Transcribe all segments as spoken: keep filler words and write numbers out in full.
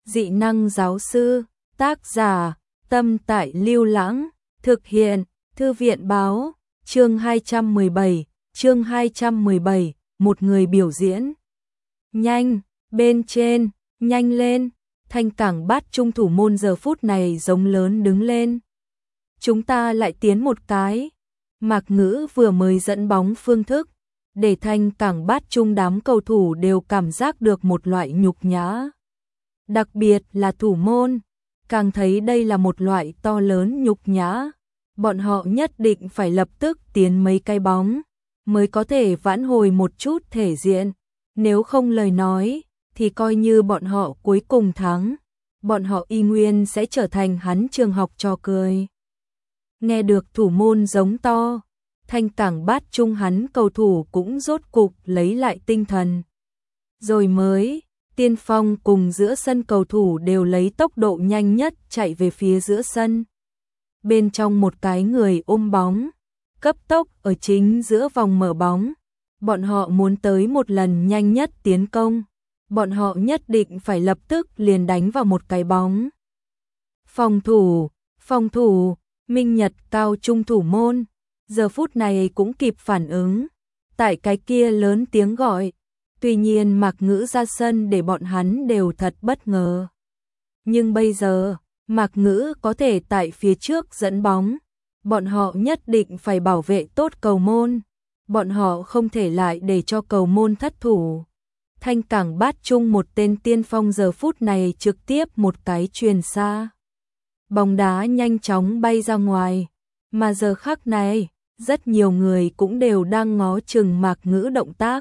Dị năng giáo sư, tác giả, Tâm Tại Lưu Lãng, thực hiện, Thư viện báo, chương hai trăm mười bảy, chương hai trăm mười bảy, một người biểu diễn. Nhanh, bên trên, nhanh lên, Thanh Cảng Bát Trung thủ môn giờ phút này giống lớn đứng lên. Chúng ta lại tiến một cái. Mạc Ngữ vừa mới dẫn bóng phương thức, để Thanh Cảng Bát Trung đám cầu thủ đều cảm giác được một loại nhục nhã. Đặc biệt là thủ môn, càng thấy đây là một loại to lớn nhục nhã. Bọn họ nhất định phải lập tức tiến mấy cái bóng, mới có thể vãn hồi một chút thể diện. Nếu không lời nói, thì coi như bọn họ cuối cùng thắng, bọn họ y nguyên sẽ trở thành hắn trường học trò cười. Nghe được thủ môn giống to, Thanh Cảng Bát Trung hắn cầu thủ cũng rốt cục lấy lại tinh thần. Rồi mới, tiên phong cùng giữa sân cầu thủ đều lấy tốc độ nhanh nhất chạy về phía giữa sân. Bên trong một cái người ôm bóng, cấp tốc ở chính giữa vòng mở bóng. Bọn họ muốn tới một lần nhanh nhất tiến công. Bọn họ nhất định phải lập tức liền đánh vào một cái bóng. Phòng thủ, phòng thủ, Minh Nhật cao trung thủ môn, giờ phút này cũng kịp phản ứng. Tại cái kia lớn tiếng gọi, tuy nhiên Mạc Ngữ ra sân để bọn hắn đều thật bất ngờ. Nhưng bây giờ, Mạc Ngữ có thể tại phía trước dẫn bóng, bọn họ nhất định phải bảo vệ tốt cầu môn, bọn họ không thể lại để cho cầu môn thất thủ. Thanh Cảng Bát Trung một tên tiên phong giờ phút này trực tiếp một cái chuyền xa. Bóng đá nhanh chóng bay ra ngoài, mà giờ khắc này, rất nhiều người cũng đều đang ngó chừng Mạc Ngữ động tác.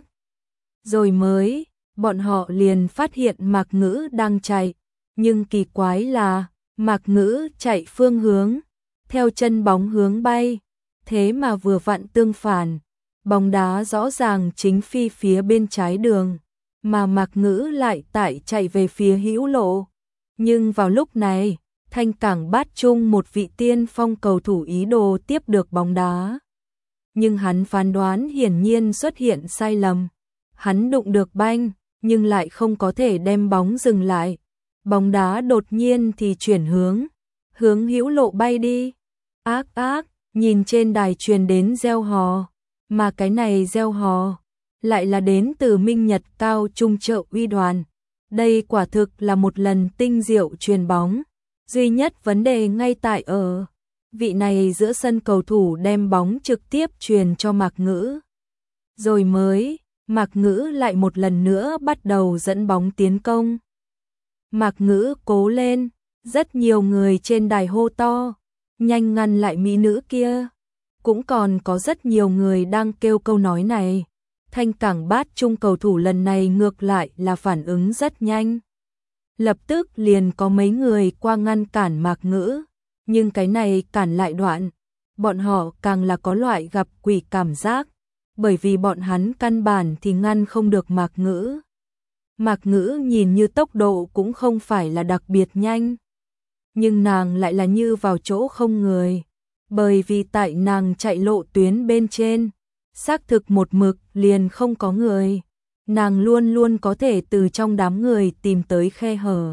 Rồi mới, bọn họ liền phát hiện Mạc Ngữ đang chạy, nhưng kỳ quái là, Mạc Ngữ chạy phương hướng, theo chân bóng hướng bay, thế mà vừa vặn tương phản, bóng đá rõ ràng chính phi phía bên trái đường, mà Mạc Ngữ lại tại chạy về phía hữu lộ. Nhưng vào lúc này, Thanh Cảng Bát Trung một vị tiên phong cầu thủ ý đồ tiếp được bóng đá. Nhưng hắn phán đoán hiển nhiên xuất hiện sai lầm. Hắn đụng được banh, nhưng lại không có thể đem bóng dừng lại. Bóng đá đột nhiên thì chuyển hướng, hướng hữu lộ bay đi. Ác ác, nhìn trên đài truyền đến reo hò, mà cái này reo hò lại là đến từ Minh Nhật cao trung trợ uy đoàn. Đây quả thực là một lần tinh diệu truyền bóng. Duy nhất vấn đề ngay tại ở vị này giữa sân cầu thủ đem bóng trực tiếp truyền cho Mạc Ngữ. Rồi mới, Mạc Ngữ lại một lần nữa bắt đầu dẫn bóng tiến công. Mạc Ngữ cố lên, rất nhiều người trên đài hô to, nhanh ngăn lại mỹ nữ kia. Cũng còn có rất nhiều người đang kêu câu nói này. Thanh Cảng Bát Trung cầu thủ lần này ngược lại là phản ứng rất nhanh. Lập tức liền có mấy người qua ngăn cản Mạc Ngữ, nhưng cái này cản lại đoạn, bọn họ càng là có loại gặp quỷ cảm giác, bởi vì bọn hắn căn bản thì ngăn không được Mạc Ngữ. Mạc Ngữ nhìn như tốc độ cũng không phải là đặc biệt nhanh, nhưng nàng lại là như vào chỗ không người, bởi vì tại nàng chạy lộ tuyến bên trên, xác thực một mực liền không có người. Nàng luôn luôn có thể từ trong đám người tìm tới khe hở.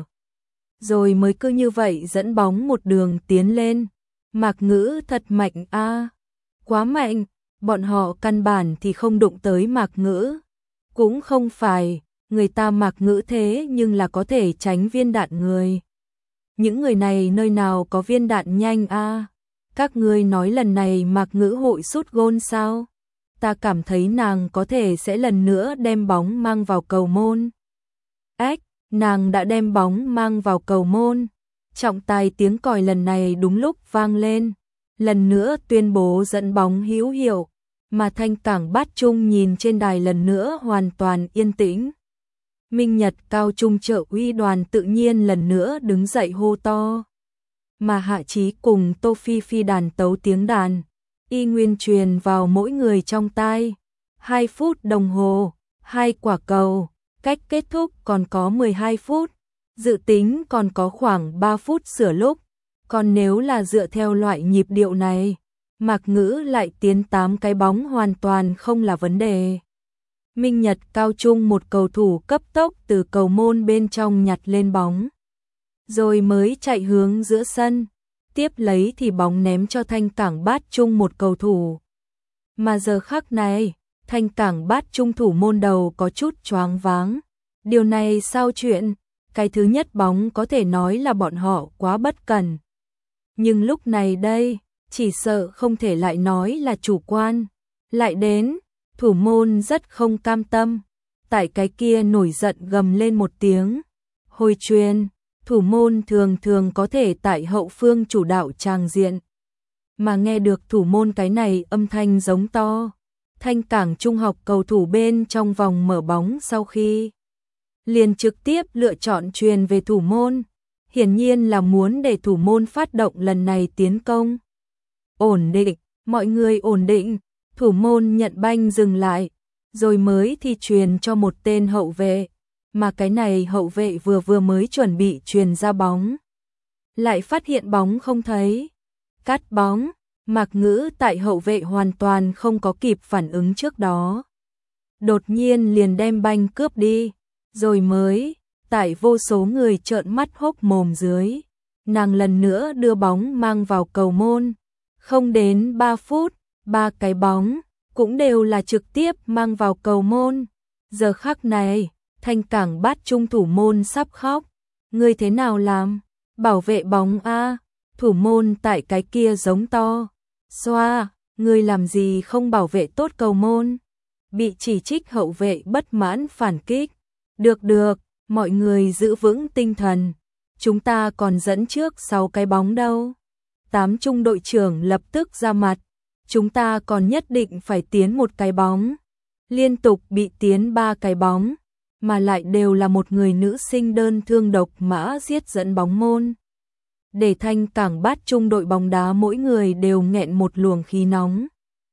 Rồi mới cứ như vậy dẫn bóng một đường tiến lên. Mạc Ngữ thật mạnh a, à, quá mạnh, bọn họ căn bản thì không đụng tới Mạc Ngữ. Cũng không phải, người ta Mạc Ngữ thế nhưng là có thể tránh viên đạn người. Những người này nơi nào có viên đạn nhanh a, à? Các ngươi nói lần này Mạc Ngữ hội sút gôn sao? Ta cảm thấy nàng có thể sẽ lần nữa đem bóng mang vào cầu môn. Ếch, nàng đã đem bóng mang vào cầu môn. Trọng tài tiếng còi lần này đúng lúc vang lên. Lần nữa tuyên bố dẫn bóng hữu hiệu, mà Thanh Cảng Bát Trung nhìn trên đài lần nữa hoàn toàn yên tĩnh. Minh Nhật cao trung trợ uy đoàn tự nhiên lần nữa đứng dậy hô to. Mà Hạ Chí cùng Tô Phi Phi đàn tấu tiếng đàn. Y nguyên truyền vào mỗi người trong tai. Hai phút đồng hồ, hai quả cầu, cách kết thúc còn có mười hai phút, dự tính còn có khoảng ba phút sửa lúc. Còn nếu là dựa theo loại nhịp điệu này, Mạc Ngữ lại tiến tám cái bóng hoàn toàn không là vấn đề. Minh Nhật cao trung một cầu thủ cấp tốc từ cầu môn bên trong nhặt lên bóng. rồi mới chạy hướng giữa sân, tiếp lấy thì bóng ném cho Thanh Cảng Bát Trung một cầu thủ. Mà giờ khắc này, Thanh Cảng Bát Trung thủ môn đầu có chút choáng váng. Điều này sao chuyện? Cái thứ nhất bóng có thể nói là bọn họ quá bất cẩn. Nhưng lúc này đây, chỉ sợ không thể lại nói là chủ quan. Lại đến, thủ môn rất không cam tâm. Tại cái kia nổi giận gầm lên một tiếng. Hồi truyền, thủ môn thường thường có thể tại hậu phương chủ đạo tràng diện. Mà nghe được thủ môn cái này âm thanh giống to. Thanh Cảng Trung học cầu thủ bên trong vòng mở bóng sau khi liền trực tiếp lựa chọn truyền về thủ môn. Hiển nhiên là muốn để thủ môn phát động lần này tiến công. Ổn định, mọi người ổn định, thủ môn nhận banh dừng lại, rồi mới thì truyền cho một tên hậu vệ, mà cái này hậu vệ vừa vừa mới chuẩn bị truyền ra bóng. Lại phát hiện bóng không thấy. Cắt bóng, Mạc Ngữ tại hậu vệ hoàn toàn không có kịp phản ứng trước đó. Đột nhiên liền đem banh cướp đi, rồi mới, tại vô số người trợn mắt hốc mồm dưới, nàng lần nữa đưa bóng mang vào cầu môn. Không đến ba phút, ba cái bóng, cũng đều là trực tiếp mang vào cầu môn. Giờ khắc này, Thanh Cảng Bát Trung thủ môn sắp khóc. Ngươi thế nào làm? Bảo vệ bóng a. Thủ môn tại cái kia giống to. Xoa, ngươi làm gì không bảo vệ tốt cầu môn? Bị chỉ trích hậu vệ bất mãn phản kích. Được được, mọi người giữ vững tinh thần. Chúng ta còn dẫn trước sáu cái bóng đâu. Tám trung đội trưởng lập tức ra mặt. Chúng ta còn nhất định phải tiến một cái bóng. Liên tục bị tiến ba cái bóng, mà lại đều là một người nữ sinh đơn thương độc mã giết dẫn bóng môn. Để Thanh Cảng Bát Trung đội bóng đá mỗi người đều nghẹn một luồng khí nóng.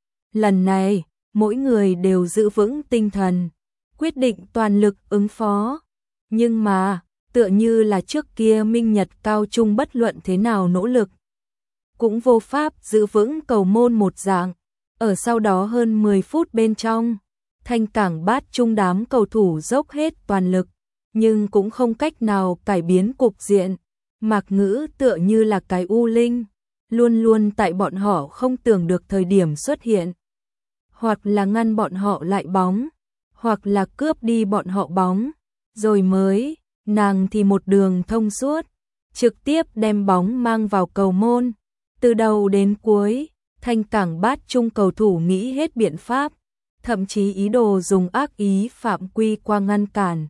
Lần này, mỗi người đều giữ vững tinh thần, quyết định toàn lực ứng phó. Nhưng mà, tựa như là trước kia Minh Nhật Cao Trung bất luận thế nào nỗ lực, cũng vô pháp giữ vững cầu môn một dạng. Ở sau đó hơn mười phút bên trong, Thanh Cảng Bát Trung đám cầu thủ dốc hết toàn lực, nhưng cũng không cách nào cải biến cục diện. Mạc Ngữ tựa như là cái u linh, luôn luôn tại bọn họ không tưởng được thời điểm xuất hiện. Hoặc là ngăn bọn họ lại bóng, hoặc là cướp đi bọn họ bóng, rồi mới, nàng thì một đường thông suốt, trực tiếp đem bóng mang vào cầu môn. Từ đầu đến cuối, Thanh Cảng Bát Trung cầu thủ nghĩ hết biện pháp, thậm chí ý đồ dùng ác ý phạm quy qua ngăn cản.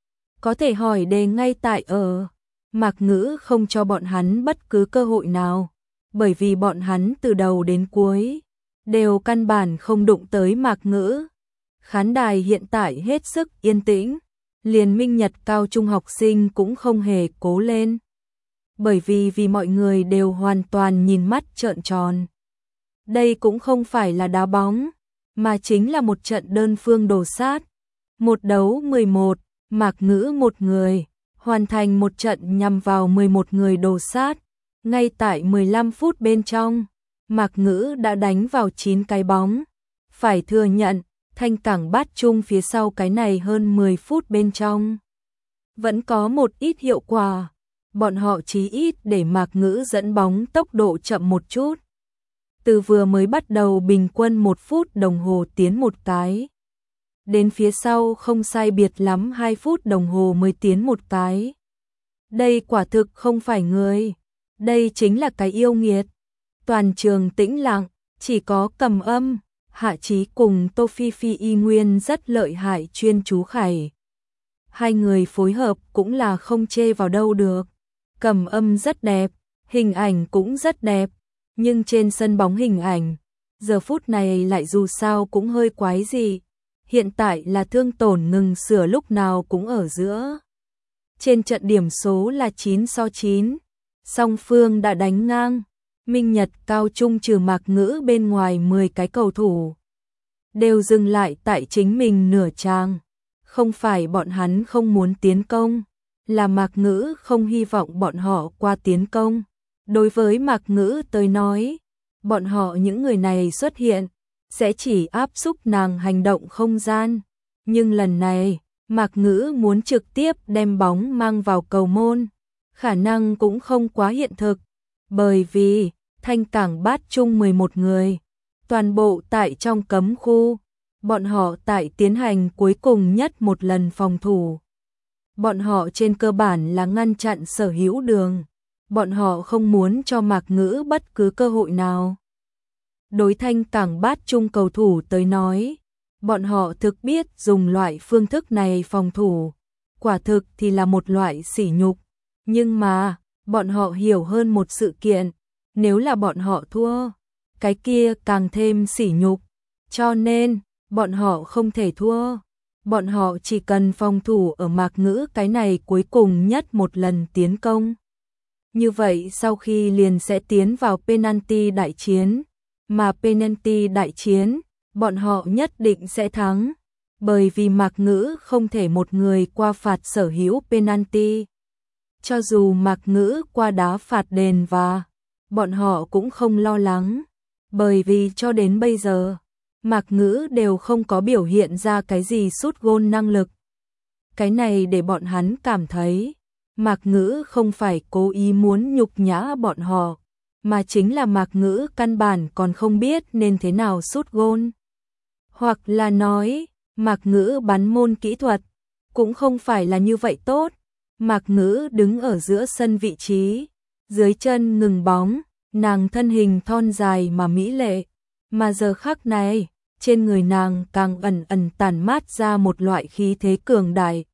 Có thể hỏi đề ngay tại ở, Mạc Ngữ không cho bọn hắn bất cứ cơ hội nào, bởi vì bọn hắn từ đầu đến cuối đều căn bản không đụng tới Mạc Ngữ. Khán đài hiện tại hết sức yên tĩnh, liền Minh Nhật Cao Trung học sinh cũng không hề cố lên. Bởi vì vì mọi người đều hoàn toàn nhìn mắt trợn tròn. Đây cũng không phải là đá bóng, mà chính là một trận đơn phương đồ sát. Một đấu mười một, Mạc Ngữ một người, hoàn thành một trận nhằm vào mười một người đồ sát. Ngay tại mười lăm phút bên trong, Mạc Ngữ đã đánh vào chín cái bóng. Phải thừa nhận, Thanh Cảng Bát Trung phía sau cái này hơn mười phút bên trong vẫn có một ít hiệu quả. Bọn họ chí ít để Mạc Ngữ dẫn bóng tốc độ chậm một chút. Từ vừa mới bắt đầu bình quân một phút đồng hồ tiến một cái, đến phía sau không sai biệt lắm hai phút đồng hồ mới tiến một cái. Đây quả thực không phải người, đây chính là cái yêu nghiệt. Toàn trường tĩnh lặng, chỉ có Cầm Âm, Hạ Chí cùng Tô Phi Phi y nguyên rất lợi hại chuyên chú khải. Hai người phối hợp cũng là không chê vào đâu được. Cầm Âm rất đẹp, hình ảnh cũng rất đẹp, nhưng trên sân bóng hình ảnh, giờ phút này lại dù sao cũng hơi quái gì. Hiện tại là thương tổn ngừng sửa lúc nào cũng ở giữa. Trên trận điểm số là chín so chín, song phương đã đánh ngang. Minh Nhật Cao Trung trừ Mạc Ngữ bên ngoài mười cái cầu thủ đều dừng lại tại chính mình nửa trang. Không phải bọn hắn không muốn tiến công, là Mạc Ngữ không hy vọng bọn họ qua tiến công. Đối với Mạc Ngữ tới nói, bọn họ những người này xuất hiện sẽ chỉ áp xúc nàng hành động không gian. Nhưng lần này, Mạc Ngữ muốn trực tiếp đem bóng mang vào cầu môn. khả năng cũng không quá hiện thực, bởi vì Thanh Cảng Bát Trung mười một người, toàn bộ tại trong cấm khu, bọn họ tại tiến hành cuối cùng nhất một lần phòng thủ. Bọn họ trên cơ bản là ngăn chặn Sở Hữu Đường, bọn họ không muốn cho Mạc Ngữ bất cứ cơ hội nào. Đối Thanh Cảng Bát Trung cầu thủ tới nói, bọn họ thực biết dùng loại phương thức này phòng thủ, quả thực thì là một loại sỉ nhục, nhưng mà, bọn họ hiểu hơn một sự kiện, nếu là bọn họ thua, cái kia càng thêm sỉ nhục, cho nên, bọn họ không thể thua, bọn họ chỉ cần phòng thủ ở Mạc Ngữ cái này cuối cùng nhất một lần tiến công. Như vậy sau khi liền sẽ tiến vào penalty đại chiến, mà penalty đại chiến, bọn họ nhất định sẽ thắng, bởi vì Mạc Ngữ không thể một người qua phạt Sở Hữu penalty. Cho dù Mạc Ngữ qua đá phạt đền và, bọn họ cũng không lo lắng, bởi vì cho đến bây giờ, Mạc Ngữ đều không có biểu hiện ra cái gì sút gôn năng lực. Cái này để bọn hắn cảm thấy, Mạc Ngữ không phải cố ý muốn nhục nhã bọn họ, mà chính là Mạc Ngữ căn bản còn không biết nên thế nào sút gôn. Hoặc là nói, Mạc Ngữ bắn môn kỹ thuật, cũng không phải là như vậy tốt. Mạc Ngữ đứng ở giữa sân vị trí, dưới chân ngừng bóng, nàng thân hình thon dài mà mỹ lệ, mà giờ khắc này, trên người nàng càng ẩn ẩn tản mát ra một loại khí thế cường đại.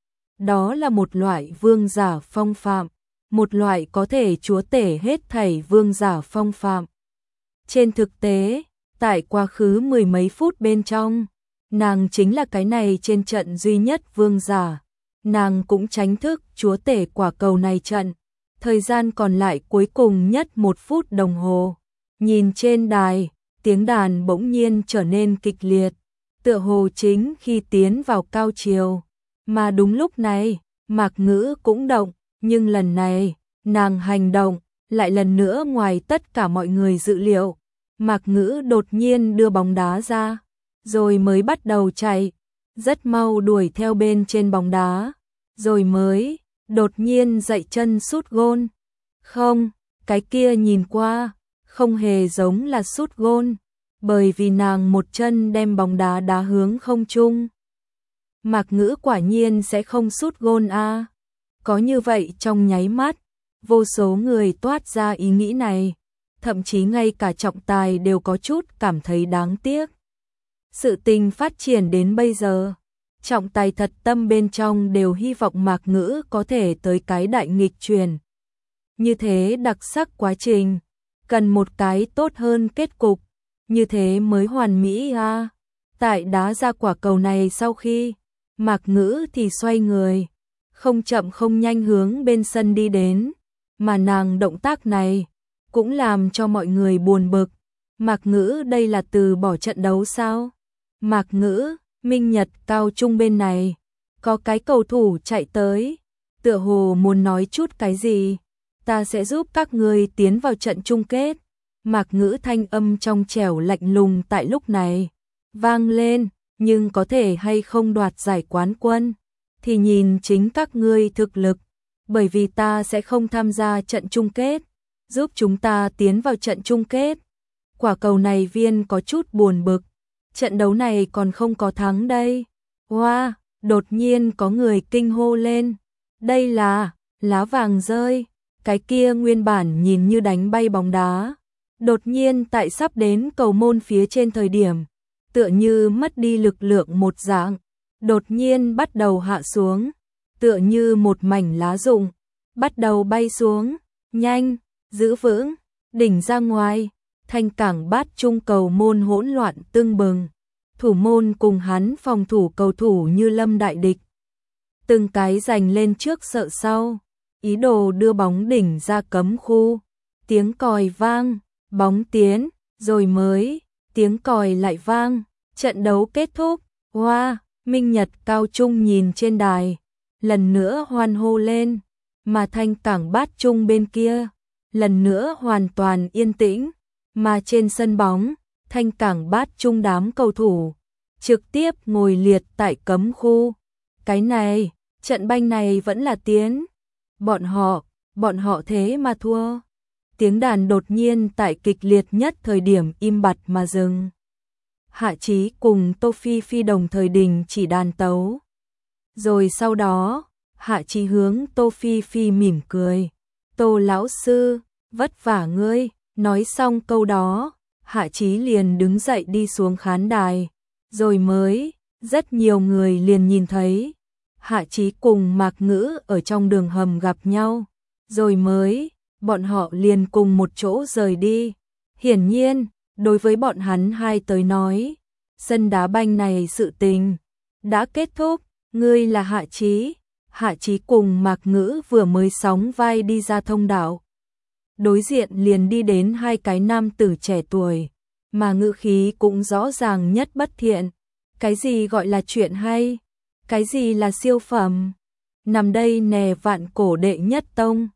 Đó là một loại vương giả phong phạm, một loại có thể chúa tể hết thảy vương giả phong phạm. Trên thực tế, tại quá khứ mười mấy phút bên trong, nàng chính là cái này trên trận duy nhất vương giả. Nàng cũng tránh thức chúa tể quả cầu này trận. Thời gian còn lại cuối cùng nhất một phút đồng hồ. Nhìn trên đài, tiếng đàn bỗng nhiên trở nên kịch liệt, tựa hồ chính khi tiến vào cao triều. Mà đúng lúc này, Mạc Ngữ cũng động, nhưng lần này, nàng hành động, lại lần nữa ngoài tất cả mọi người dự liệu. Mạc Ngữ đột nhiên đưa bóng đá ra, rồi mới bắt đầu chạy, rất mau đuổi theo bên trên bóng đá, rồi mới, đột nhiên dậy chân sút gôn. Không, cái kia nhìn qua, không hề giống là sút gôn, bởi vì nàng một chân đem bóng đá đá hướng không trung. Mạc Ngữ quả nhiên sẽ không sút gôn a. Có như vậy trong nháy mắt, vô số người toát ra ý nghĩ này, thậm chí ngay cả trọng tài đều có chút cảm thấy đáng tiếc. Sự tình phát triển đến bây giờ, trọng tài thật tâm bên trong đều hy vọng Mạc Ngữ có thể tới cái đại nghịch chuyển. Như thế đặc sắc quá trình, cần một cái tốt hơn kết cục, như thế mới hoàn mỹ a. Tại đá ra quả cầu này sau khi, Mạc Ngữ thì xoay người, không chậm không nhanh hướng bên sân đi đến, mà nàng động tác này cũng làm cho mọi người buồn bực. Mạc Ngữ đây là từ bỏ trận đấu sao? Mạc Ngữ, Minh Nhật cao trung bên này, có cái cầu thủ chạy tới, tựa hồ muốn nói chút cái gì, ta sẽ giúp các ngươi tiến vào trận chung kết. Mạc Ngữ thanh âm trong trẻo lạnh lùng tại lúc này vang lên, nhưng có thể hay không đoạt giải quán quân thì nhìn chính các ngươi thực lực, bởi vì ta sẽ không tham gia trận chung kết, giúp chúng ta tiến vào trận chung kết. Quả cầu này viên có chút buồn bực, trận đấu này còn không có thắng đây. Wow, đột nhiên có người kinh hô lên, đây là lá vàng rơi, cái kia nguyên bản nhìn như đánh bay bóng đá, đột nhiên tại sắp đến cầu môn phía trên thời điểm, tựa như mất đi lực lượng một dạng, đột nhiên bắt đầu hạ xuống, tựa như một mảnh lá rụng, bắt đầu bay xuống, nhanh, giữ vững, đỉnh ra ngoài, Thanh Cảng Bát Trung cầu môn hỗn loạn tưng bừng, thủ môn cùng hắn phòng thủ cầu thủ như lâm đại địch. Từng cái giành lên trước sợ sau, ý đồ đưa bóng đỉnh ra cấm khu, tiếng còi vang, bóng tiến, rồi mới, tiếng còi lại vang, trận đấu kết thúc. Wow, Minh Nhật cao trung nhìn trên đài, lần nữa hoan hô lên, mà Thanh Cảng Bát Trung bên kia, lần nữa hoàn toàn yên tĩnh, mà trên sân bóng, Thanh Cảng Bát Trung đám cầu thủ trực tiếp ngồi liệt tại cấm khu. Cái này, trận banh này vẫn là tiến. Bọn họ bọn họ thế mà thua. Tiếng đàn đột nhiên tại kịch liệt nhất thời điểm im bặt mà dừng. Hạ Chí cùng Tô Phi Phi đồng thời đình chỉ đàn tấu. Rồi sau đó, Hạ Chí hướng Tô Phi Phi mỉm cười. Tô lão sư, vất vả ngươi. Nói xong câu đó, Hạ Chí liền đứng dậy đi xuống khán đài. Rồi mới, rất nhiều người liền nhìn thấy. Hạ Chí cùng Mạc Ngữ ở trong đường hầm gặp nhau. Rồi mới, bọn họ liền cùng một chỗ rời đi. Hiển nhiên, đối với bọn hắn hai tới nói, sân đá banh này sự tình đã kết thúc. Ngươi là Hạ Chí. Hạ Chí cùng Mạc Ngữ vừa mới sóng vai đi ra thông đạo. Đối diện liền đi đến hai cái nam tử trẻ tuổi, mà ngữ khí cũng rõ ràng nhất bất thiện. Cái gì gọi là chuyện hay? Cái gì là siêu phẩm? Nằm đây nè vạn cổ đệ nhất tông.